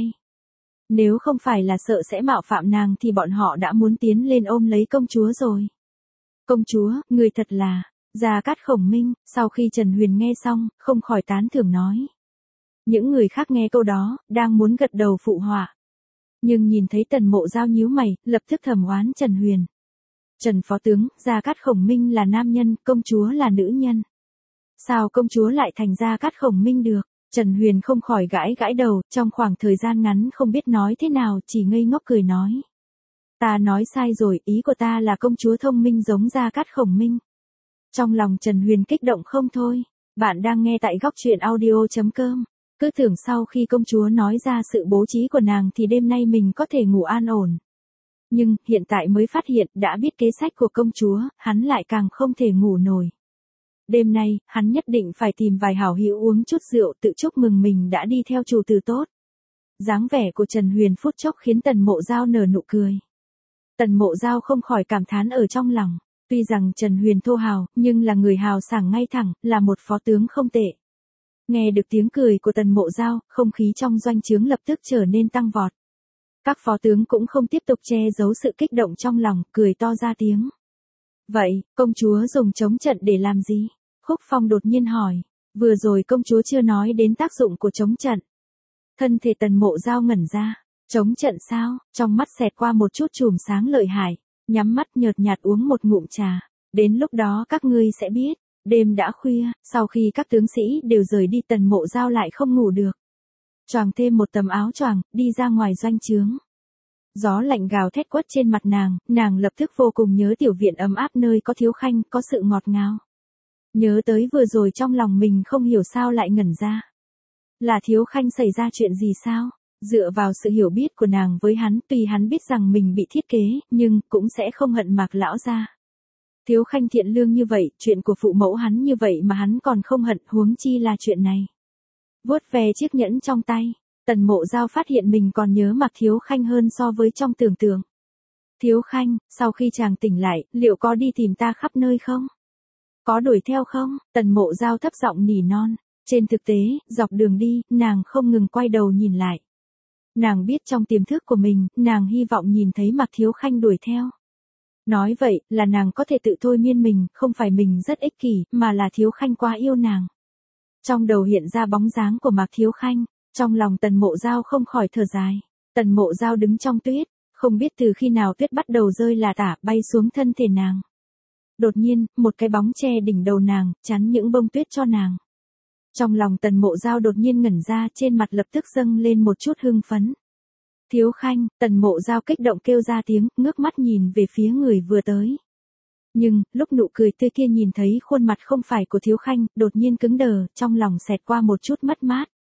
Nếu không phải là sợ sẽ mạo phạm nàng thì bọn họ đã muốn tiến lên ôm lấy công chúa rồi. Công chúa, người thật là... Gia Cát Khổng Minh, sau khi Trần Huyền nghe xong, không khỏi tán thưởng nói. Những người khác nghe câu đó, đang muốn gật đầu phụ họa. Nhưng nhìn thấy Tần Mộ Giao nhíu mày, lập tức thầm oán Trần Huyền. Trần phó tướng, Gia Cát Khổng Minh là nam nhân, công chúa là nữ nhân. Sao công chúa lại thành Gia Cát Khổng Minh được? Trần Huyền không khỏi gãi gãi đầu, trong khoảng thời gian ngắn không biết nói thế nào, chỉ ngây ngốc cười nói. Ta nói sai rồi, ý của ta là công chúa thông minh giống Gia Cát Khổng Minh. Trong lòng Trần Huyền kích động không thôi. Bạn đang nghe tại góc truyện audio chấm com. Cứ tưởng sau khi công chúa nói ra sự bố trí của nàng thì đêm nay mình có thể ngủ an ổn. Nhưng, hiện tại mới phát hiện, đã biết kế sách của công chúa, hắn lại càng không thể ngủ nổi. Đêm nay, hắn nhất định phải tìm vài hảo hữu uống chút rượu tự chúc mừng mình đã đi theo chủ tử tốt. Dáng vẻ của Trần Huyền phút chốc khiến Tần Mộ Giao nở nụ cười. Tần Mộ Giao không khỏi cảm thán ở trong lòng. Tuy rằng Trần Huyền thô hào, nhưng là người hào sảng ngay thẳng, là một phó tướng không tệ. Nghe được tiếng cười của Tần Mộ Giao, không khí trong doanh trướng lập tức trở nên tăng vọt. Các phó tướng cũng không tiếp tục che giấu sự kích động trong lòng, cười to ra tiếng. Vậy, công chúa dùng chống trận để làm gì? Khúc Phong đột nhiên hỏi. Vừa rồi công chúa chưa nói đến tác dụng của chống trận. Thân thể Tần Mộ Giao ngẩn ra. Chống trận sao? Trong mắt xẹt qua một chút chùm sáng lợi hại. Nhắm mắt nhợt nhạt uống một ngụm trà. Đến lúc đó các ngươi sẽ biết. Đêm đã khuya, sau khi các tướng sĩ đều rời đi Tần Mộ Giao lại không ngủ được. Choàng thêm một tấm áo choàng, đi ra ngoài doanh trướng. Gió lạnh gào thét quất trên mặt nàng, nàng lập tức vô cùng nhớ tiểu viện ấm áp nơi có Thiếu Khanh, có sự ngọt ngào. Nhớ tới vừa rồi trong lòng mình không hiểu sao lại ngẩn ra. Là Thiếu Khanh xảy ra chuyện gì sao? Dựa vào sự hiểu biết của nàng với hắn, tuy hắn biết rằng mình bị thiết kế, nhưng cũng sẽ không hận Mạc lão gia. Thiếu Khanh thiện lương như vậy, chuyện của phụ mẫu hắn như vậy mà hắn còn không hận, huống chi là chuyện này. Vuốt về chiếc nhẫn trong tay, Tần Mộ Giao phát hiện mình còn nhớ Mạc Thiếu Khanh hơn so với trong tưởng tượng. Thiếu Khanh, sau khi chàng tỉnh lại, liệu có đi tìm ta khắp nơi không? Có đuổi theo không? Tần Mộ Giao thấp giọng nỉ non. Trên thực tế, dọc đường đi, nàng không ngừng quay đầu nhìn lại. Nàng biết trong tiềm thức của mình, nàng hy vọng nhìn thấy Mạc Thiếu Khanh đuổi theo. Nói vậy, là nàng có thể tự thôi miên mình, không phải mình rất ích kỷ, mà là Thiếu Khanh quá yêu nàng. Trong đầu hiện ra bóng dáng của Mạc Thiếu Khanh, trong lòng Tần Mộ Giao không khỏi thở dài. Tần Mộ Giao đứng trong tuyết, không biết từ khi nào tuyết bắt đầu rơi là tả bay xuống thân thể nàng. Đột nhiên, một cái bóng che đỉnh đầu nàng, chắn những bông tuyết cho nàng. Trong lòng Tần Mộ Giao đột nhiên ngẩn ra, trên mặt lập tức dâng lên một chút hưng phấn. Thiếu Khanh, Tần Mộ Giao kích động kêu ra tiếng, ngước mắt nhìn về phía người vừa tới. Nhưng, lúc nụ cười tươi kia nhìn thấy khuôn mặt không phải của Thiếu Khanh, đột nhiên cứng đờ, trong lòng xẹt qua một chút mất mát.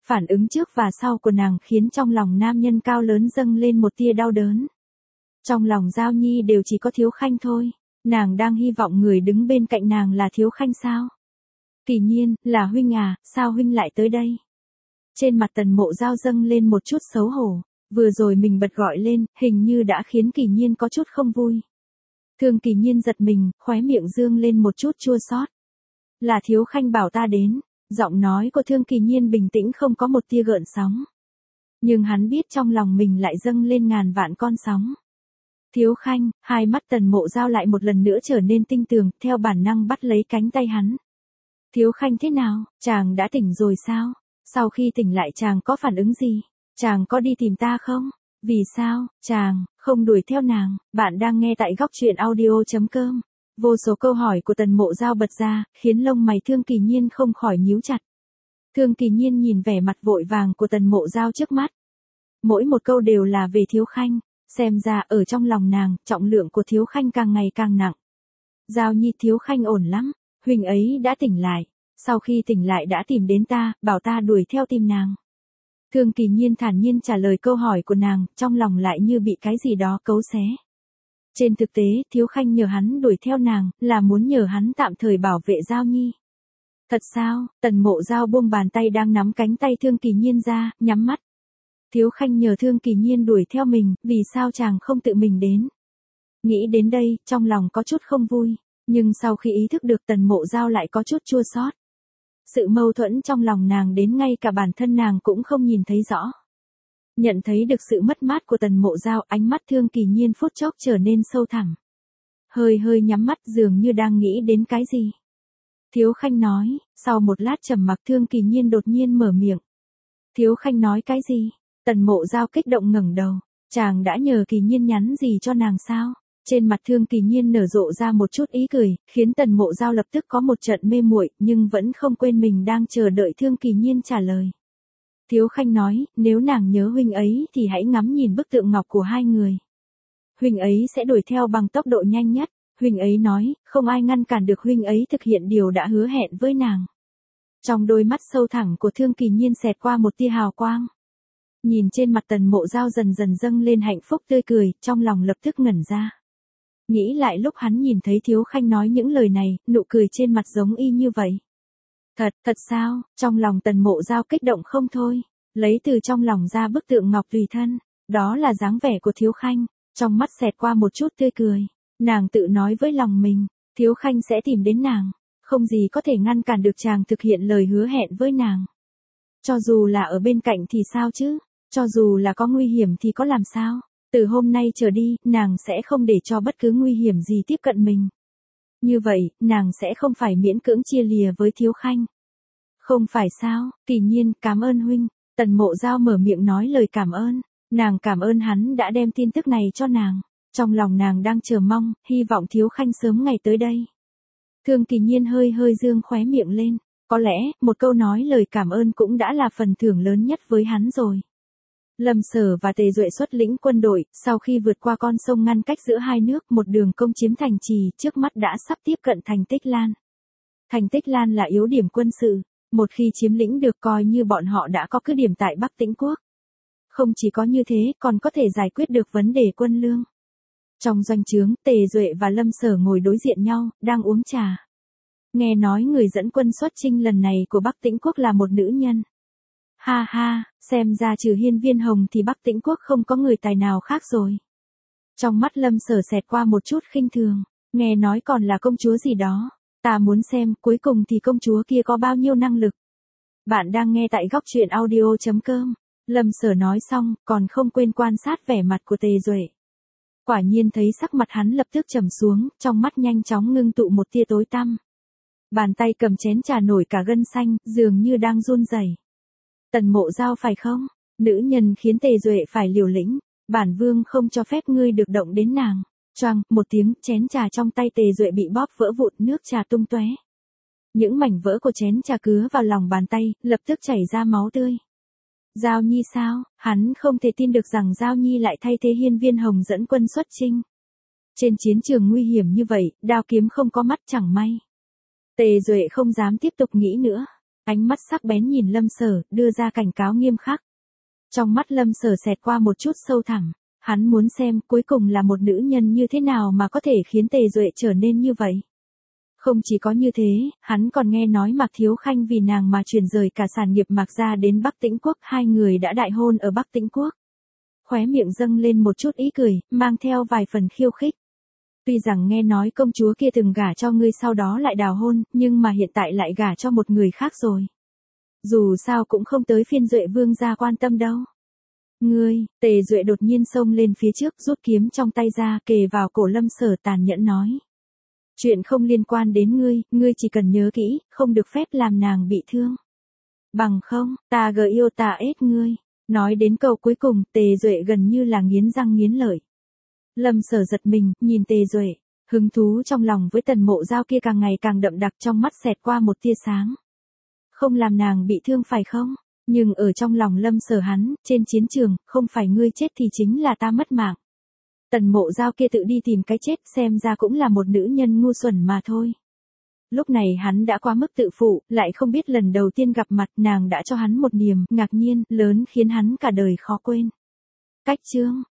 Phản ứng trước và sau của nàng khiến trong lòng nam nhân cao lớn dâng lên một tia đau đớn. Trong lòng Giao Nhi đều chỉ có Thiếu Khanh thôi. Nàng đang hy vọng người đứng bên cạnh nàng là Thiếu Khanh sao? Kỳ Nhiên, là huynh à, sao huynh lại tới đây? Trên mặt Tần Mộ Giao dâng lên một chút xấu hổ. Vừa rồi mình bật gọi lên, hình như đã khiến Kỳ Nhiên có chút không vui. Thương Kỳ Nhiên giật mình, khóe miệng dương lên một chút chua xót. Là Thiếu Khanh bảo ta đến. Giọng nói của Thương Kỳ Nhiên bình tĩnh không có một tia gợn sóng. Nhưng hắn biết trong lòng mình lại dâng lên ngàn vạn con sóng. Thiếu Khanh, hai mắt Tần Mộ Giao lại một lần nữa trở nên tinh tường, theo bản năng bắt lấy cánh tay hắn. Thiếu Khanh thế nào, chàng đã tỉnh rồi sao? Sau khi tỉnh lại chàng có phản ứng gì? Chàng có đi tìm ta không? Vì sao, chàng, không đuổi theo nàng? Bạn đang nghe tại góc truyện audio chấm com. Vô số câu hỏi của Tần Mộ Giao bật ra, khiến lông mày Thương Kỳ Nhiên không khỏi nhíu chặt. Thương Kỳ Nhiên nhìn vẻ mặt vội vàng của Tần Mộ Giao trước mắt. Mỗi một câu đều là về Thiếu Khanh, xem ra ở trong lòng nàng, trọng lượng của Thiếu Khanh càng ngày càng nặng. Giao Nhi, Thiếu Khanh ổn lắm, huynh ấy đã tỉnh lại, sau khi tỉnh lại đã tìm đến ta, bảo ta đuổi theo tìm nàng. Thương Kỳ Nhiên thản nhiên trả lời câu hỏi của nàng, trong lòng lại như bị cái gì đó cấu xé. Trên thực tế, Thiếu Khanh nhờ hắn đuổi theo nàng, là muốn nhờ hắn tạm thời bảo vệ Giao Nhi. Thật sao? Tần Mộ Giao buông bàn tay đang nắm cánh tay Thương Kỳ Nhiên ra, nhắm mắt. Thiếu Khanh nhờ Thương Kỳ Nhiên đuổi theo mình, vì sao chàng không tự mình đến? Nghĩ đến đây, trong lòng có chút không vui, nhưng sau khi ý thức được Tần Mộ Giao lại có chút chua xót. Sự mâu thuẫn trong lòng nàng đến ngay cả bản thân nàng cũng không nhìn thấy rõ. Nhận thấy được sự mất mát của Tần Mộ Giao, ánh mắt Thương Kỳ Nhiên phút chốc trở nên sâu thẳm. Hơi hơi nhắm mắt dường như đang nghĩ đến cái gì. Thiếu Khanh nói, sau một lát trầm mặc Thương Kỳ Nhiên đột nhiên mở miệng. Thiếu Khanh nói cái gì? Tần Mộ Giao kích động ngẩng đầu, chàng đã nhờ Kỳ Nhiên nhắn gì cho nàng sao? Trên mặt Thương Kỳ Nhiên nở rộ ra một chút ý cười, khiến Tần Mộ Giao lập tức có một trận mê muội, nhưng vẫn không quên mình đang chờ đợi Thương Kỳ Nhiên trả lời. Thiếu Khanh nói, nếu nàng nhớ huynh ấy thì hãy ngắm nhìn bức tượng ngọc của hai người. Huynh ấy sẽ đuổi theo bằng tốc độ nhanh nhất, huynh ấy nói, không ai ngăn cản được huynh ấy thực hiện điều đã hứa hẹn với nàng. Trong đôi mắt sâu thẳm của Thương Kỳ Nhiên xẹt qua một tia hào quang. Nhìn trên mặt Tần Mộ Giao dần dần dâng lên hạnh phúc tươi cười, trong lòng lập tức ngẩn ra. Nghĩ lại lúc hắn nhìn thấy Thiếu Khanh nói những lời này, nụ cười trên mặt giống y như vậy. Thật, thật sao? Trong lòng Tần Mộ Giao kích động không thôi, lấy từ trong lòng ra bức tượng ngọc tùy thân, đó là dáng vẻ của Thiếu Khanh, trong mắt xẹt qua một chút tươi cười. Nàng tự nói với lòng mình, Thiếu Khanh sẽ tìm đến nàng, không gì có thể ngăn cản được chàng thực hiện lời hứa hẹn với nàng. Cho dù là ở bên cạnh thì sao chứ, cho dù là có nguy hiểm thì có làm sao, từ hôm nay trở đi, nàng sẽ không để cho bất cứ nguy hiểm gì tiếp cận mình. Như vậy, nàng sẽ không phải miễn cưỡng chia lìa với Thiếu Khanh. Không phải sao, Kỳ Nhiên, cảm ơn huynh. Tần Mộ Giao mở miệng nói lời cảm ơn, nàng cảm ơn hắn đã đem tin tức này cho nàng. Trong lòng nàng đang chờ mong, hy vọng Thiếu Khanh sớm ngày tới đây. Thương Kỳ Nhiên hơi hơi dương khóe miệng lên, có lẽ, một câu nói lời cảm ơn cũng đã là phần thưởng lớn nhất với hắn rồi. Lâm Sở và Tề Duệ xuất lĩnh quân đội, sau khi vượt qua con sông ngăn cách giữa hai nước, một đường công chiếm thành trì, trước mắt đã sắp tiếp cận thành Tích Lan. Thành Tích Lan là yếu điểm quân sự, một khi chiếm lĩnh được coi như bọn họ đã có cứ điểm tại Bắc Tĩnh Quốc. Không chỉ có như thế, còn có thể giải quyết được vấn đề quân lương. Trong doanh trướng, Tề Duệ và Lâm Sở ngồi đối diện nhau, đang uống trà. Nghe nói người dẫn quân xuất chinh lần này của Bắc Tĩnh Quốc là một nữ nhân. Ha ha, xem ra trừ Hiên Viên Hồng thì Bắc Tĩnh Quốc không có người tài nào khác rồi. Trong mắt Lâm Sở xẹt qua một chút khinh thường, nghe nói còn là công chúa gì đó. Ta muốn xem cuối cùng thì công chúa kia có bao nhiêu năng lực. Bạn đang nghe tại góc truyện audio chấm com. Lâm Sở nói xong, còn không quên quan sát vẻ mặt của Tề Duệ. Quả nhiên thấy sắc mặt hắn lập tức trầm xuống, trong mắt nhanh chóng ngưng tụ một tia tối tăm. Bàn tay cầm chén trà nổi cả gân xanh, dường như đang run rẩy. Tần Mộ Giao phải không? Nữ nhân khiến Tề Duệ phải liều lĩnh. Bản vương không cho phép ngươi được động đến nàng. Choang, một tiếng, chén trà trong tay Tề Duệ bị bóp vỡ vụn, nước trà tung tóe. Những mảnh vỡ của chén trà cứa vào lòng bàn tay, lập tức chảy ra máu tươi. Giao Nhi sao? Hắn không thể tin được rằng Giao Nhi lại thay thế Hiên Viên Hồng dẫn quân xuất chinh. Trên chiến trường nguy hiểm như vậy, đao kiếm không có mắt chẳng may. Tề Duệ không dám tiếp tục nghĩ nữa. Ánh mắt sắc bén nhìn Lâm Sở, đưa ra cảnh cáo nghiêm khắc. Trong mắt Lâm Sở xẹt qua một chút sâu thẳm, hắn muốn xem cuối cùng là một nữ nhân như thế nào mà có thể khiến Tề Duệ trở nên như vậy. Không chỉ có như thế, hắn còn nghe nói Mạc Thiếu Khanh vì nàng mà chuyển rời cả sản nghiệp Mạc gia đến Bắc Tĩnh Quốc, hai người đã đại hôn ở Bắc Tĩnh Quốc. Khóe miệng dâng lên một chút ý cười, mang theo vài phần khiêu khích. Tuy rằng nghe nói công chúa kia từng gả cho ngươi sau đó lại đào hôn, nhưng mà hiện tại lại gả cho một người khác rồi. Dù sao cũng không tới phiên Duệ vương gia quan tâm đâu. Ngươi, Tề Duệ đột nhiên xông lên phía trước, rút kiếm trong tay ra, kề vào cổ Lâm Sở tàn nhẫn nói. Chuyện không liên quan đến ngươi, ngươi chỉ cần nhớ kỹ, không được phép làm nàng bị thương. Bằng không, ta gờ yêu ta ết ngươi. Nói đến câu cuối cùng, Tề Duệ gần như là nghiến răng nghiến lợi. Lâm Sở giật mình, nhìn Tề Duệ, hứng thú trong lòng với Tần Mộ Giao kia càng ngày càng đậm đặc, trong mắt xẹt qua một tia sáng. Không làm nàng bị thương phải không? Nhưng ở trong lòng Lâm Sở hắn, trên chiến trường, không phải ngươi chết thì chính là ta mất mạng. Tần Mộ Giao kia tự đi tìm cái chết, xem ra cũng là một nữ nhân ngu xuẩn mà thôi. Lúc này hắn đã quá mức tự phụ, lại không biết lần đầu tiên gặp mặt nàng đã cho hắn một niềm ngạc nhiên lớn khiến hắn cả đời khó quên. Cách chương